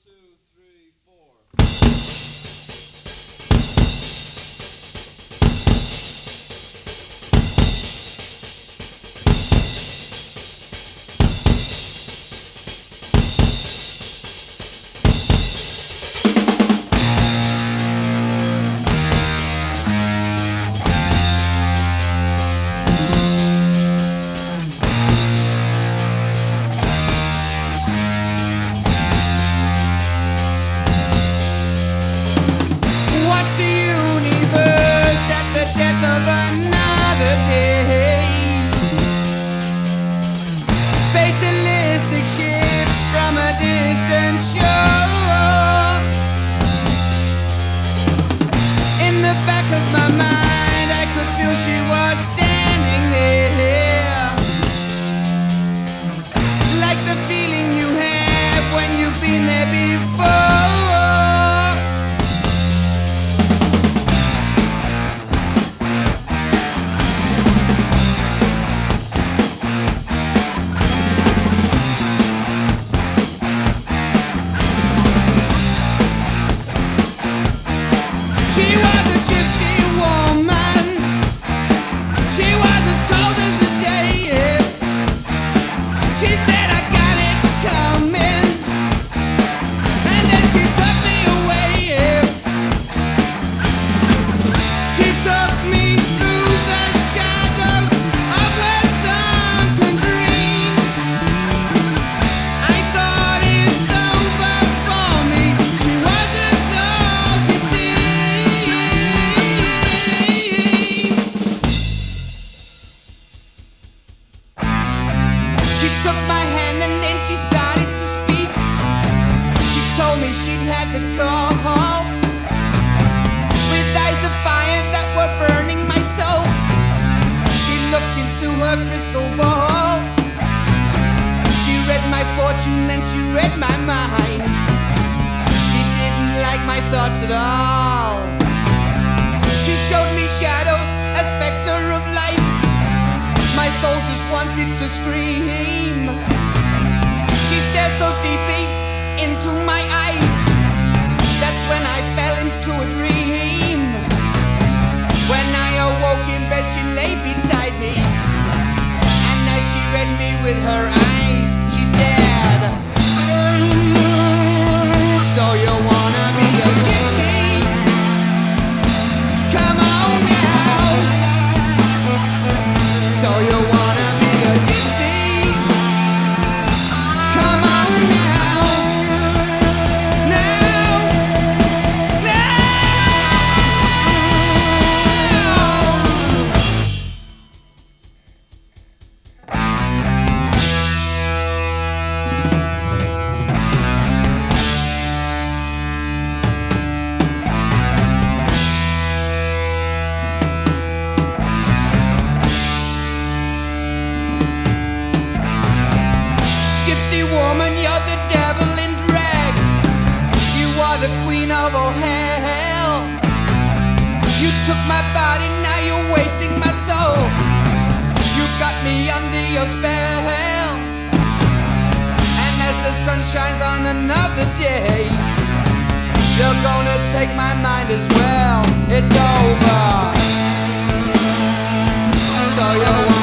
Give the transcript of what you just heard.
two, three, four. Watch the universe at the death of another day. Fatalistic ships from a distant shore. In the back of my mind, I could feel she was standing there, like the feeling you have when you've been there before. She was a gypsy woman. She was as cold as a day. She said, I got it coming, and then she took me away. She took me through the shadows of her sunken dream. I thought it's over for me. She wasn't all she seemed. She took my hand and then she started to speak. She told me she'd had the call, with eyes of fire that were burning my soul. She looked into her crystal ball. She read my fortune and she read my mind. She didn't like my thoughts at all. She showed me shadows, a specter of life. My soul just wanted to scream. She stared so deeply into my eyes. That's when I fell into a dream. When I awoke in bed, she lay beside me, and as she read me with her eyes, she said, so you wanna be a gypsy? Come on now. So you wanna be a gypsy? Come on now. Now. Now. Gypsy woman, you're the devil in drag. You are the queen of all hell. You took my body, now you're wasting my soul. You got me under your spell. And as the sun shines on another day, you're gonna take my mind as well. It's over. So you